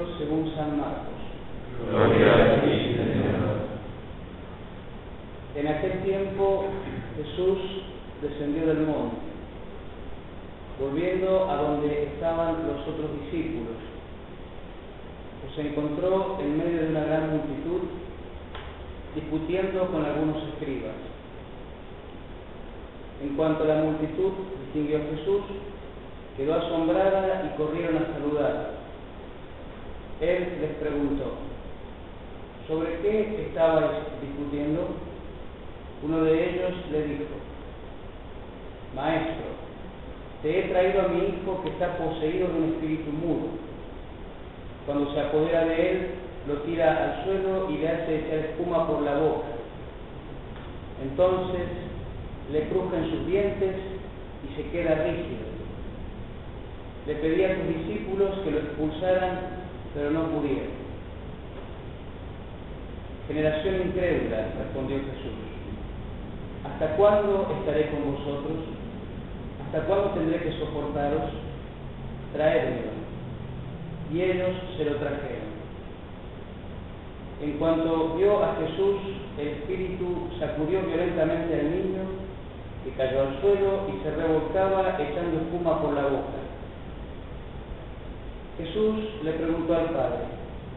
Evangelio según San Marcos. Gloria a ti, Señor. En aquel tiempo Jesús descendió del monte, volviendo a donde estaban los otros discípulos. Se encontró en medio de una gran multitud, discutiendo con algunos escribas. En cuanto a la multitud distinguió a Jesús, quedó asombrada y corrieron a saludar. Él les preguntó: ¿sobre qué estabais discutiendo? Uno de ellos le dijo: Maestro, te he traído a mi hijo que está poseído de un espíritu mudo. Cuando se apodera de él, lo tira al suelo y le hace echar espuma por la boca. Entonces le crujen sus dientes y se queda rígido. Le pedí a sus discípulos que lo expulsaran, pero no pudieron. Generación incrédula, respondió Jesús, ¿hasta cuándo estaré con vosotros? ¿Hasta cuándo tendré que soportaros? Traédmelo. Y ellos se lo trajeron. En cuanto vio a Jesús, el espíritu sacudió violentamente al niño, que cayó al suelo y se revolcaba echando espuma por la boca. Jesús le preguntó al padre: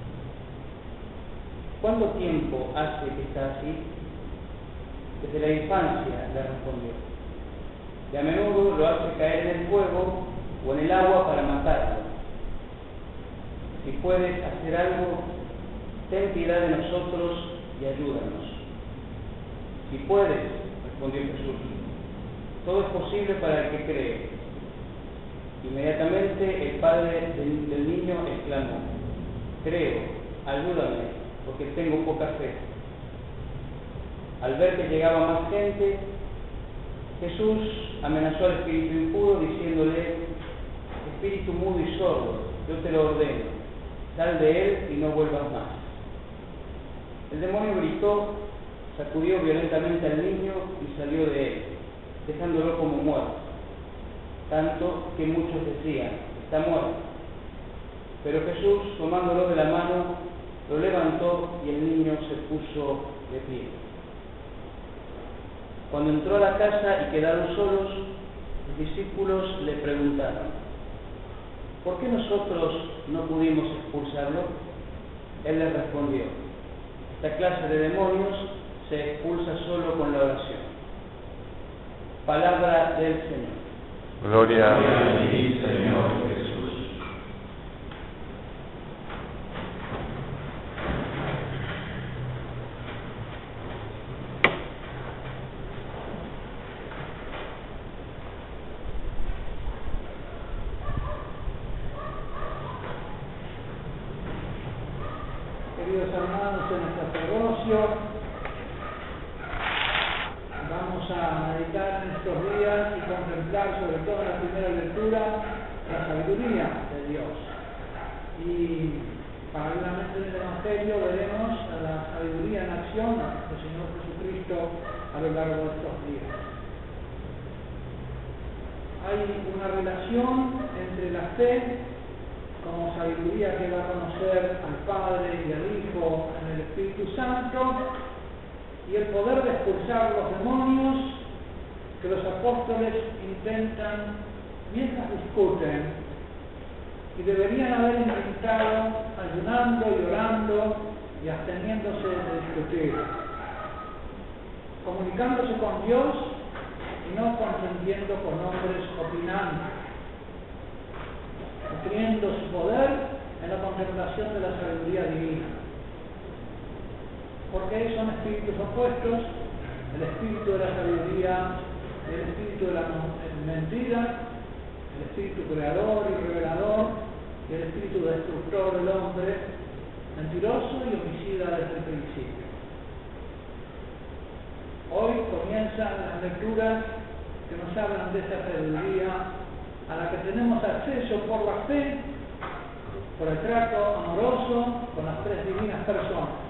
¿cuánto tiempo hace que está así? Desde la infancia, le respondió. De a menudo lo hace caer en el fuego o en el agua para matarlo. Si puedes hacer algo, ten piedad de nosotros y ayúdanos. Si puedes, respondió Jesús, todo es posible para el que cree. Inmediatamente el padre del niño exclamó: creo, ayúdame, porque tengo poca fe. Al ver que llegaba más gente, Jesús amenazó al espíritu impuro diciéndole: espíritu mudo y sordo, yo te lo ordeno, sal de él y no vuelvas más. El demonio gritó, sacudió violentamente al niño y salió de él, dejándolo como muerto, tanto que muchos decían: está muerto. Pero Jesús, tomándolo de la mano, lo levantó y el niño se puso de pie. Cuando entró a la casa y quedaron solos, los discípulos le preguntaron: ¿por qué nosotros no pudimos expulsarlo? Él les respondió: esta clase de demonios se expulsa solo con la oración. Palabra del Señor. Gloria a ti, Señor Jesús. Queridos hermanos, en este sacerdocio vamos a meditar en estos días y contemplar, sobre todo en la primera lectura, la sabiduría de Dios. Y paralelamente en el Evangelio veremos la sabiduría en acción del Señor Jesucristo a lo largo de estos días. Hay una relación entre la fe como sabiduría que va a conocer al Padre y al Hijo en el Espíritu Santo, y el poder de expulsar los demonios que los apóstoles intentan mientras discuten, y deberían haber intentado ayunando y orando y absteniéndose de discutir, comunicándose con Dios y no contendiendo con hombres opinantes, nutriendo su poder en la contemplación de la sabiduría divina. Porque son espíritus opuestos: el espíritu de la sabiduría, el espíritu de la mentira, el espíritu creador y revelador, y el espíritu destructor del hombre, mentiroso y homicida desde el principio. Hoy comienzan las lecturas que nos hablan de esa sabiduría a la que tenemos acceso por la fe, por el trato amoroso con las tres divinas personas.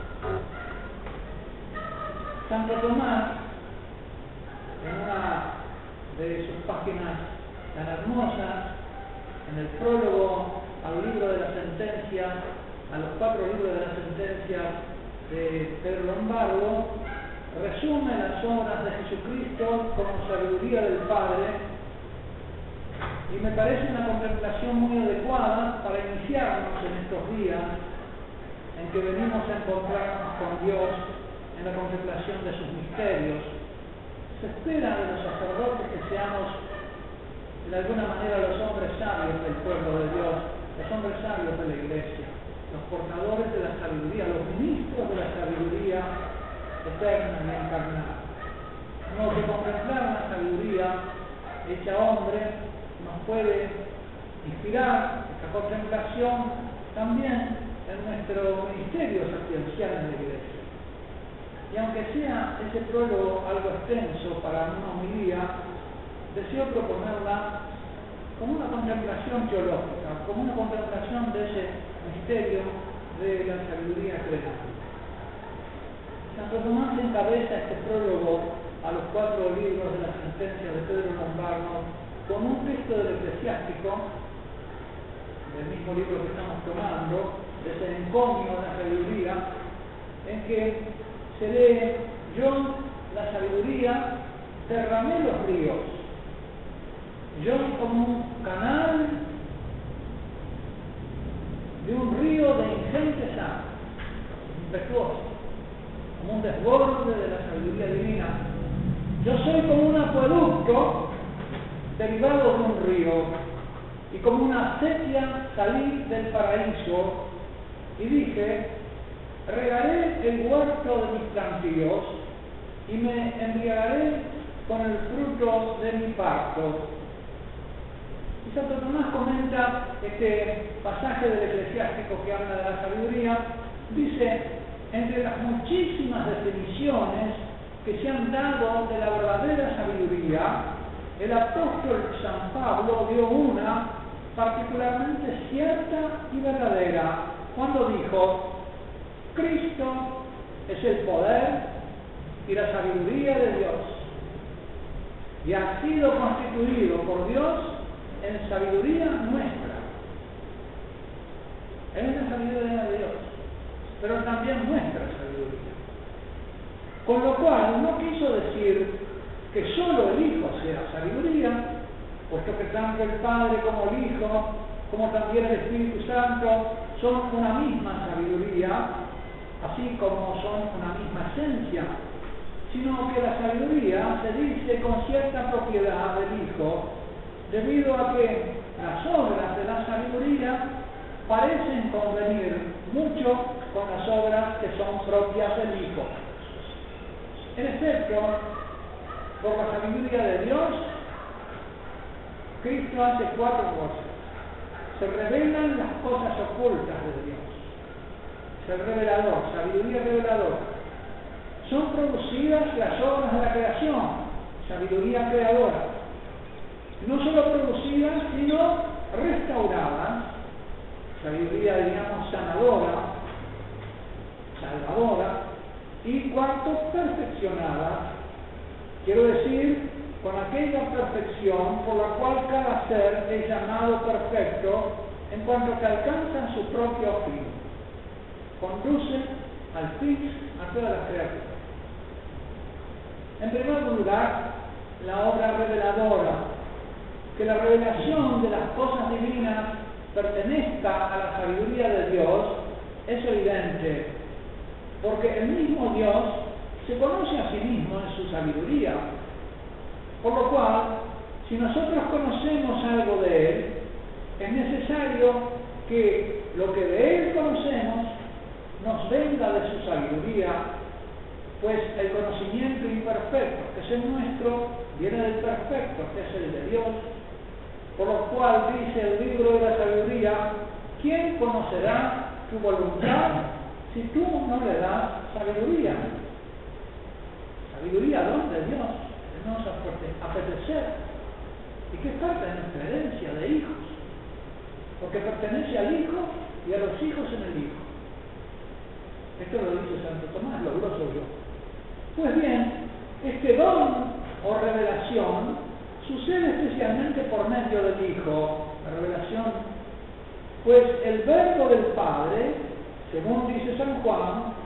Santo Tomás, en una de sus páginas tan hermosas, en el prólogo al libro de las sentencias, a los 4 libros de las sentencias de Pedro Lombardo, resume las obras de Jesucristo como sabiduría del Padre, y me parece una contemplación muy adecuada para iniciarnos en estos días en que venimos a encontrarnos con Dios en la contemplación de sus misterios. Se espera de los sacerdotes que seamos de alguna manera los hombres sabios del pueblo de Dios, los hombres sabios de la Iglesia, los portadores de la sabiduría, los ministros de la sabiduría eterna y encarnada. No que contemplar la sabiduría hecha hombre nos puede inspirar esta contemplación también en nuestro ministerio sapiencial en la Iglesia. Y aunque sea ese prólogo algo extenso para una homilía, deseo proponerla como una contemplación teológica, como una contemplación de ese misterio de la sabiduría creada. Santo Tomás encabeza este prólogo a los 4 libros de las sentencias de Pedro Lombardo con un texto del Eclesiástico, del mismo libro que estamos tomando, de ese encomio de la sabiduría, en que se lee: yo, la sabiduría, derramé los ríos. Yo, como un canal de un río de ingente sangre, impetuoso, como un desborde de la sabiduría divina. Yo soy como un acueducto derivado de un río, y como una acequia salí del paraíso, y dije: regaré el huerto de mis plantíos, y me embriagaré con el fruto de mi parto. Y Santo Tomás comenta este pasaje del Eclesiástico que habla de la sabiduría. Dice: entre las muchísimas definiciones que se han dado de la verdadera sabiduría, el apóstol San Pablo dio una particularmente cierta y verdadera, cuando dijo: Cristo es el poder y la sabiduría de Dios, y ha sido constituido por Dios en sabiduría nuestra. Es la sabiduría de Dios, pero también nuestra sabiduría. Con lo cual no quiso decir que solo el Hijo sea sabiduría, puesto que tanto el Padre como el Hijo, como también el Espíritu Santo, son una misma sabiduría, así como son una misma esencia, sino que la sabiduría se dice con cierta propiedad del Hijo, debido a que las obras de la sabiduría parecen convenir mucho con las obras que son propias del Hijo. En efecto, por la sabiduría de Dios, Cristo hace 4 cosas. Se revelan las cosas ocultas de Dios. Es el revelador, sabiduría reveladora. Son producidas las obras de la creación, sabiduría creadora. No solo producidas, sino restauradas, sabiduría, digamos, sanadora, salvadora, y cuarto, perfeccionada, quiero decir, con aquella perfección por la cual cada ser es llamado perfecto en cuanto que alcanza su propio fin, conduce al fin a todas las criaturas. En primer lugar, la obra reveladora, que la revelación de las cosas divinas pertenezca a la sabiduría de Dios, es evidente, porque el mismo Dios se conoce a sí mismo en su sabiduría, por lo cual, si nosotros conocemos algo de Él, es necesario que lo que de Él conocemos nos venga de su sabiduría, pues el conocimiento imperfecto, que es el nuestro, viene del perfecto, que es el de Dios, por lo cual dice el libro de la sabiduría: ¿quién conocerá tu voluntad si tú no le das sabiduría? Sabiduría, don de Dios, que nos apetecer, y que es parte de nuestra herencia de hijos, porque pertenece al Hijo y a los hijos en el Hijo. Esto lo dice Santo Tomás, lo gloso yo. Pues bien, este don o revelación sucede especialmente por medio del Hijo. La revelación Pues el verbo del Padre, según dice San Juan,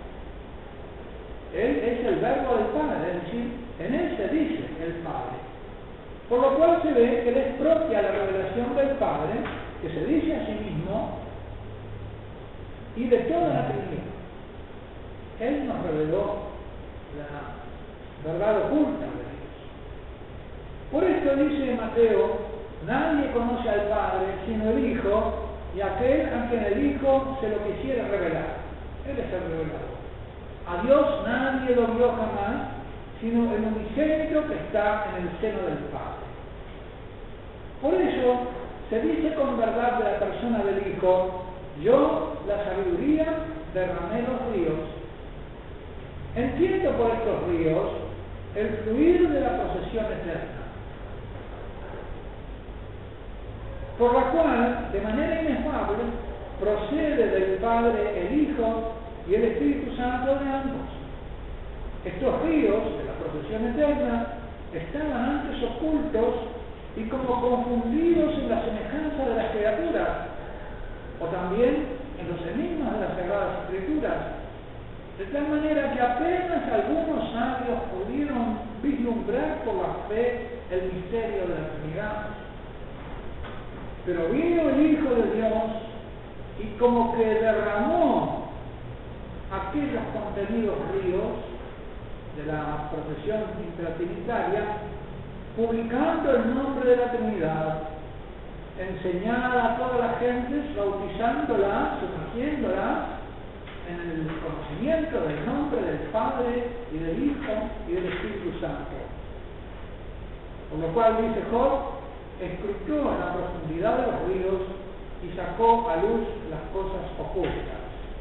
Él es el verbo del Padre, es decir, en Él se dice el Padre. Por lo cual se ve que Él es propia la revelación del Padre, que se dice a sí mismo, y de toda la Trinidad. Él nos reveló la verdad oculta de Dios. Por esto dice Mateo, nadie conoce al Padre sino el Hijo, y aquel a quien el Hijo se lo quisiera revelar. Él es el revelador. A Dios nadie lo vio jamás, sino el unigénito que está en el seno del Padre. Por eso se dice con verdad de la persona del Hijo, yo, la sabiduría, derramé los ríos. Entiendo por estos ríos el fluir de la procesión eterna, por la cual, de manera inefable, procede del Padre el Hijo y el Espíritu Santo de ambos. Estos ríos de la procesión eterna estaban antes ocultos y como confundidos en la semejanza de las criaturas, o también en los enigmas de las Sagradas Escrituras, de tal manera que apenas algunos sabios pudieron vislumbrar por la fe el misterio de la Trinidad. Pero vino el Hijo de Dios y como que derramó aquellos contenidos ríos de la procesión intratrinitaria, publicando el nombre de la Trinidad, enseñada a todas las gentes, bautizándola, sumergiéndola en el conocimiento del nombre del Padre y del Hijo y del Espíritu Santo. Por lo cual, dice Job, escrutó en la profundidad de los ríos y sacó a luz las cosas ocultas.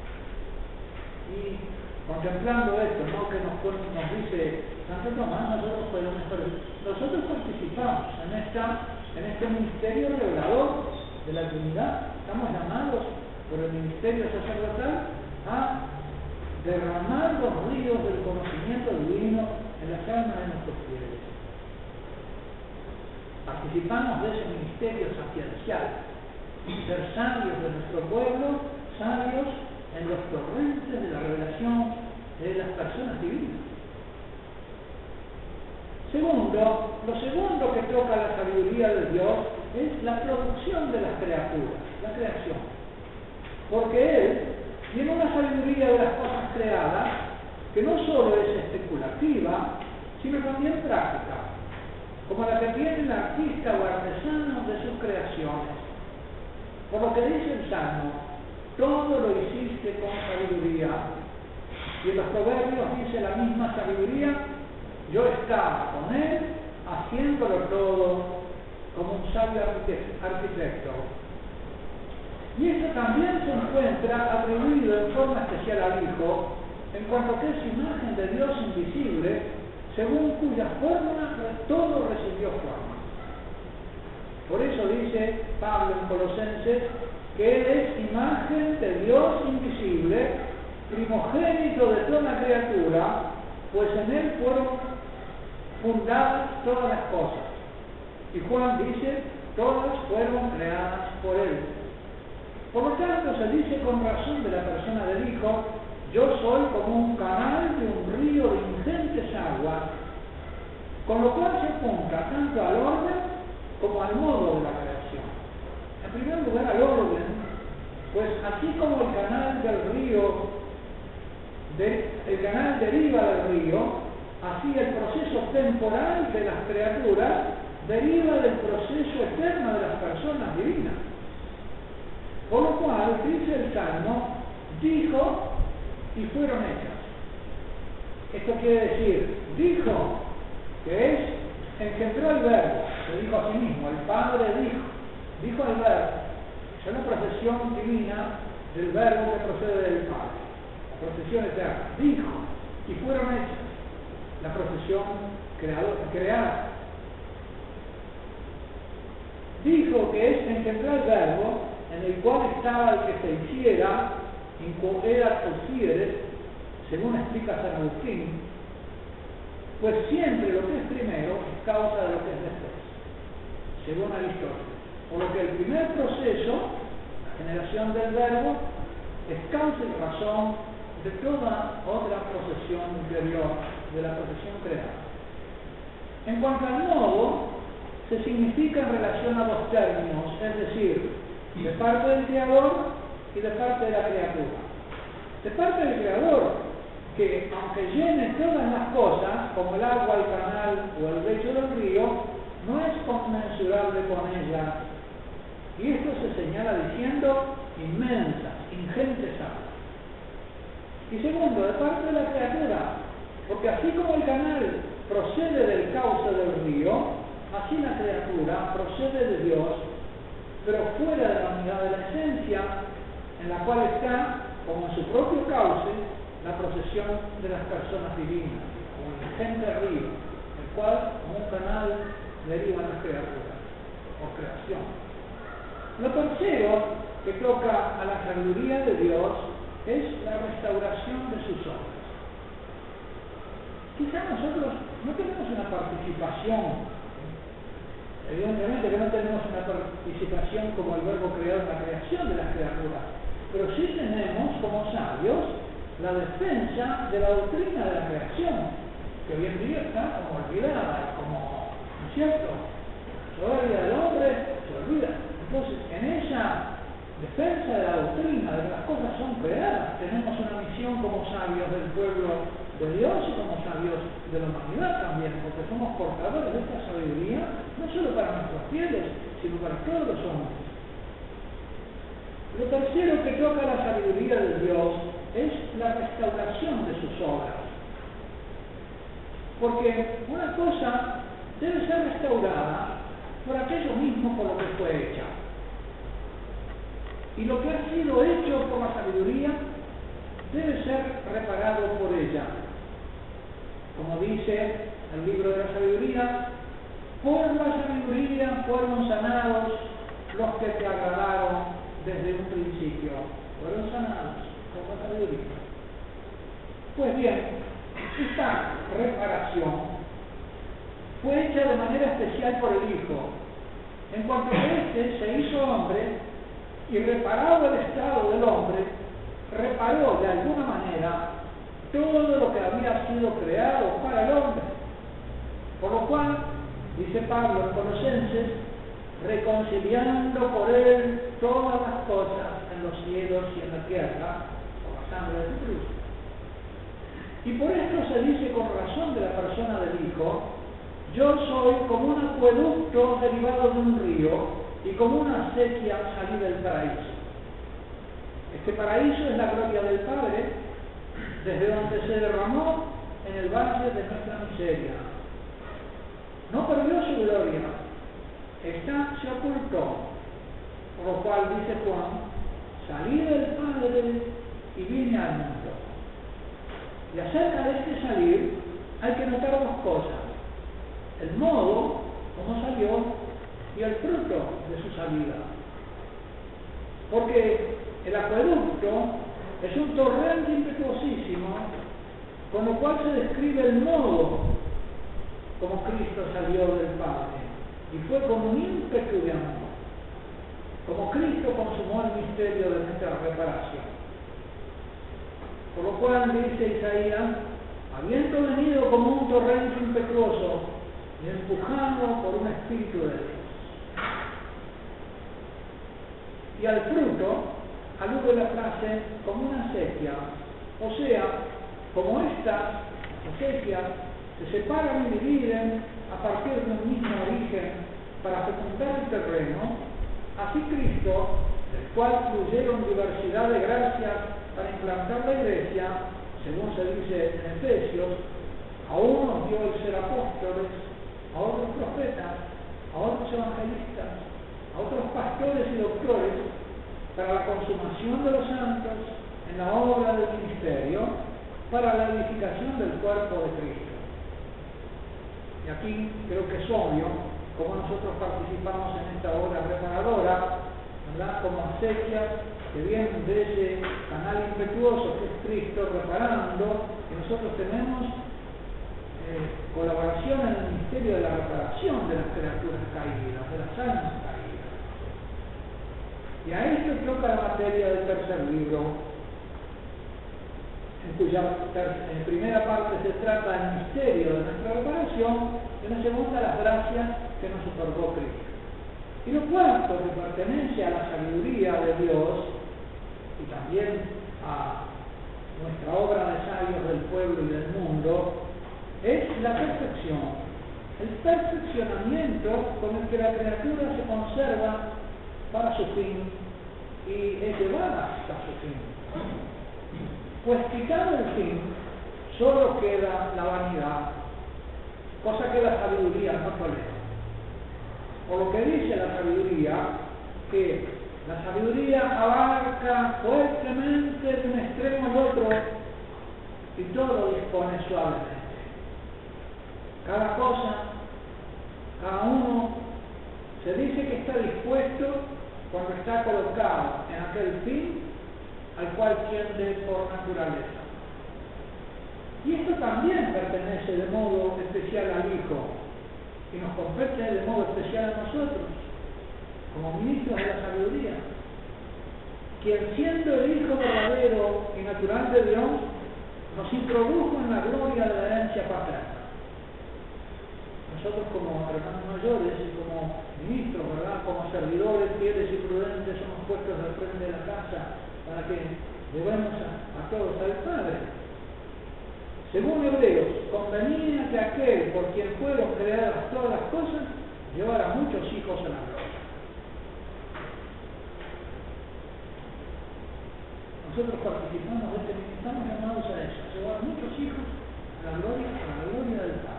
Y contemplando esto, ¿no?, que nos dice Santo Tomás, nosotros participamos en este ministerio revelador de la Trinidad. Estamos llamados por el ministerio sacerdotal a derramar los ríos del conocimiento divino en las almas de nuestros fieles. Participamos de ese ministerio sapiencial, ser sabios de nuestro pueblo, sabios en los torrentes de la revelación de las personas divinas. Segundo, lo segundo que toca la sabiduría de Dios es la producción de las criaturas, la creación. Porque Él tiene una sabiduría de las cosas creadas que no solo es especulativa, sino también práctica, como la que tiene el artista o artesano de sus creaciones. Por lo que dice el Salmo, todo lo hiciste con sabiduría. Y en los Proverbios dice la misma sabiduría, yo estaba con él, haciéndolo todo como un sabio arquitecto. Y esto también se encuentra atribuido en forma especial al Hijo, en cuanto que es imagen de Dios invisible, según cuya forma todo recibió forma. Por eso dice Pablo en Colosenses que Él es imagen de Dios invisible, primogénito de toda la criatura, pues en Él fueron fundadas todas las cosas. Y Juan dice, todas fueron creadas por Él. Por lo tanto, se dice con razón de la persona del Hijo, yo soy como un canal de un río de ingentes aguas, con lo cual se apunta tanto al orden como al modo de la creación. En primer lugar, al orden, pues así como el canal deriva del río, así el proceso temporal de las criaturas deriva del proceso eterno de las personas divinas. Por lo cual, dice el Salmo, dijo y fueron hechas. Esto quiere decir, dijo, que es, engendró el verbo, se dijo a sí mismo, el Padre dijo al verbo, es la procesión divina del verbo que procede del Padre, la procesión eterna, dijo, y fueron hechas, la procesión creada. Dijo que es engendró el verbo, en el cual estaba el que se hiciera, in quo erat posieres, según explica San Agustín, pues siempre lo que es primero es causa de lo que es después, según Aristóteles. Por lo que el primer proceso generación del Verbo, es causa y razón de toda otra procesión interior, de la procesión creada. En cuanto al modo, se significa en relación a dos términos, es decir, de parte del Creador y de parte de la criatura. De parte del Creador, que aunque llene todas las cosas, como el agua, el canal o el lecho del río, no es conmensurable con ella. Y esto se señala diciendo inmensas, ingentes aguas. Y segundo, de parte de la criatura, porque así como el canal procede del cauce del río, así la criatura procede de Dios, pero fuera de la unidad de la esencia, en la cual está, como en su propio cauce, la procesión de las personas divinas, como el ingente río, el cual, como un canal, derivan las criaturas, o creación. Lo tercero que toca a la sabiduría de Dios es la restauración de sus obras. Quizá nosotros no tenemos una participación, evidentemente que no tenemos una participación como el Verbo creador en la creación de las criaturas, pero sí tenemos como sabios la defensa de la doctrina de la creación, que hoy en día está como olvidada, como, ¿no es cierto? La soberbia del hombre se olvida. Entonces, en esa defensa de la doctrina de que las cosas son creadas, tenemos una misión como sabios del pueblo de Dios y como sabios de la humanidad también, porque somos portadores de esta sabiduría, no solo para nuestros fieles, sino para todos los hombres. Lo tercero que toca la sabiduría de Dios es la restauración de sus obras. Porque una cosa debe ser restaurada por aquello mismo por lo que fue hecha. Y lo que ha sido hecho por la sabiduría debe ser reparado por ella. Como dice el libro de la sabiduría, por la sabiduría fueron sanados los que te agradaron desde un principio. Fueron sanados por la sabiduría. Pues bien, esta reparación fue hecha de manera especial por el Hijo, en cuanto que éste se hizo hombre y reparado el estado del hombre, reparó de alguna manera todo lo que había sido creado para el hombre. Por lo cual, dice Pablo en Colosenses, reconciliando por él todas las cosas en los cielos y en la tierra, por la sangre de su cruz. Y por esto se dice con razón de la persona del Hijo, yo soy como un acueducto derivado de un río y como una acequia salí del paraíso. Este paraíso es la gloria del Padre, desde donde se derramó en el valle de nuestra miseria. No perdió su gloria, esta se ocultó, por lo cual dice Juan, salí del Padre y vine al mundo. Y acerca de este salir hay que notar dos cosas: el modo como salió y el fruto de su salida. Porque el acueducto es un torrente impetuosísimo, con lo cual se describe el modo como Cristo salió del Padre, y fue como un ímpetu de amor, como Cristo consumó el misterio de nuestra reparación. Por lo cual dice Isaías, habiendo venido como un torrente impetuoso y empujado por un espíritu de Dios. Y al fruto alude la frase como una acequia, o sea, como estas acequias se separan y dividen a partir de un mismo origen para fecundar el terreno, así Cristo, del cual fluyeron diversidad de gracias para implantar la iglesia, según se dice en Efesios, a unos dio el ser apóstoles, a otros profetas, a otros evangelistas, a otros pastores y doctores, para la consumación de los santos en la obra del ministerio, para la edificación del cuerpo de Cristo. Y aquí creo que es obvio cómo nosotros participamos en esta obra reparadora, ¿verdad? Como acequias que vienen de ese canal impetuoso que es Cristo reparando, que nosotros tenemos colaboración en el ministerio de la reparación de las criaturas caídas, de las almas caídas. Y a esto toca la materia del tercer libro, en cuya primera parte se trata del misterio de nuestra reparación, y en la segunda las gracias que nos otorgó Cristo. Y lo cuarto, que pertenece a la sabiduría de Dios y también a nuestra obra de sabios del pueblo y del mundo, es la perfección, el perfeccionamiento con el que la criatura se conserva para su fin y es llevada hasta su fin. Pues quitado el fin, solo queda la vanidad, cosa que la sabiduría no tolera. Por lo que dice la sabiduría, que la sabiduría abarca fuertemente de un extremo al otro y todo lo dispone suavemente. Cada cosa, cada uno, se dice que está dispuesto cuando está colocado en aquel fin al cual tiende por naturaleza. Y esto también pertenece de modo especial al Hijo, y nos compete de modo especial a nosotros, como ministros de la sabiduría, quien siendo el Hijo verdadero y natural de Dios, nos introdujo en la gloria de la herencia paterna. Nosotros como hermanos mayores y como ministros, ¿verdad?, como servidores fieles y prudentes, somos puestos al frente de la casa para que llevemos a todos al Padre. Según Hebreos, convenía que aquel por quien fueron creadas todas las cosas llevara muchos hijos a la gloria. Nosotros participamos de este ministerio, estamos llamados a eso, a llevar muchos hijos a la gloria del Padre.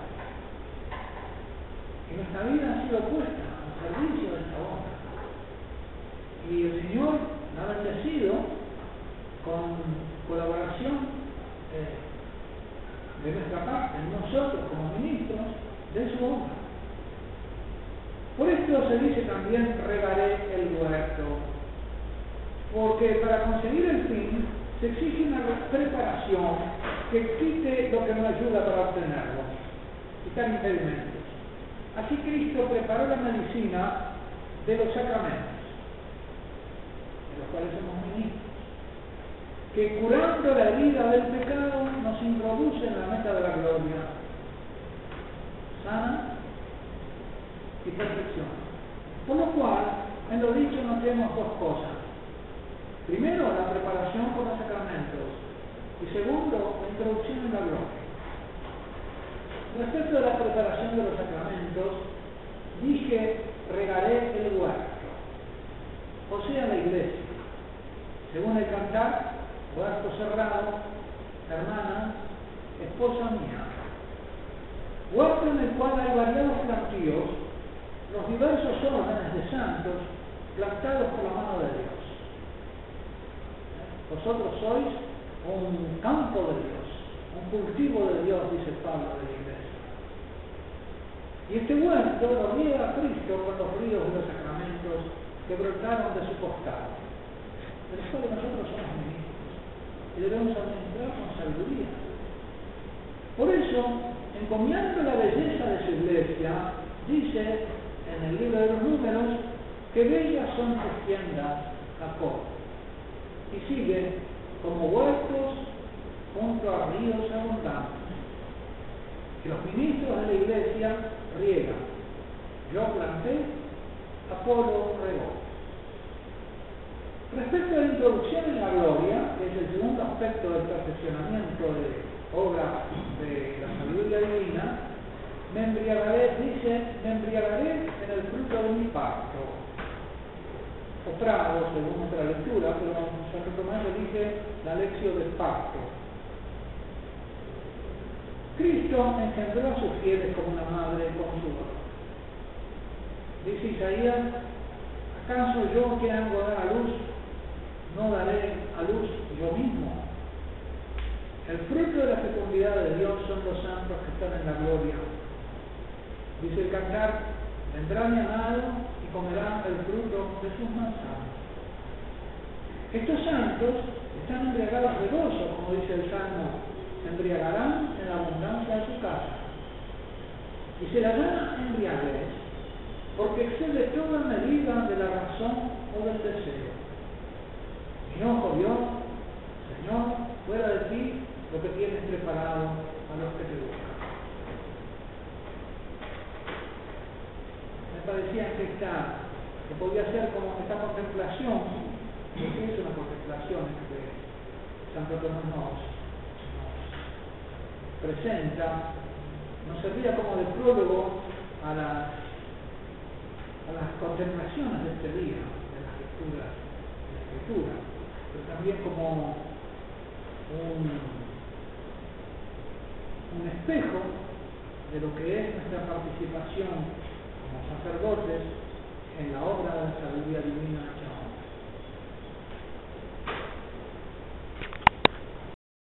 Que nuestra vida ha sido puesta al servicio de esta obra. Y el Señor la ha bendecido con colaboración de nuestra parte, nosotros como ministros de su obra. Por esto se dice también regaré el huerto, porque para conseguir el fin se exige una preparación que quite lo que no ayuda para obtenerlo, quitar impedimentos. Así Cristo preparó la medicina de los sacramentos, de los cuales somos ministros, que curando la herida del pecado nos introduce en la meta de la gloria, sana y perfección. Por lo cual, en lo dicho notemos dos cosas. Primero, la preparación por los sacramentos, y segundo, la introducción en la gloria. Respecto a la preparación de los sacramentos, dije, regaré el huerto, o sea, la iglesia. Según el cantar, huerto cerrado, hermana, esposa mía. Huerto en el cual hay variados plantíos, los diversos órdenes de santos, plantados por la mano de Dios. Vosotros sois un campo de Dios, un cultivo de Dios, dice Pablo de la iglesia. Y este huerto lo riega a Cristo con los ríos de los sacramentos que brotaron de su costado. De los cuales nosotros somos ministros y debemos administrar con sabiduría. Por eso, encomiando la belleza de su iglesia, dice en el libro de los Números que bellas son tus tiendas, Jacob. Y sigue como huertos junto a ríos abundantes. Que los ministros de la iglesia riegan. Yo planté, Apolo regó. Respecto a la introducción en la gloria, que es el segundo aspecto del perfeccionamiento de obra de la sabiduría divina, me embriagaré en el fruto de mi parto. Otra, según nuestra lectura, pero Santo Tomás le dice la lección del parto. Cristo engendró a sus fieles como una madre con su dolor. Dice Isaías, ¿acaso yo que hago dar a luz, no daré a luz yo mismo? El fruto de la fecundidad de Dios son los santos que están en la gloria. Dice el cantar, vendrá mi amado y comerá el fruto de sus manzanas. Estos santos están embriagados de gozo, como dice el Salmo, se embriagarán en la abundancia de su casa. Y se la llama embriaguez, porque excede toda medida de la razón o del deseo. Mi ojo vio, Señor, fuera de ti lo que tienes preparado a los que te buscan. Me parecía que podía ser como esta contemplación, porque es una contemplación que Santo Tomás nos presenta, nos servía como de prólogo a las contemplaciones de este día, de las lecturas de la Escritura, pero también como un espejo de lo que es nuestra participación como sacerdotes en la obra de la sabiduría divina hecha hombre.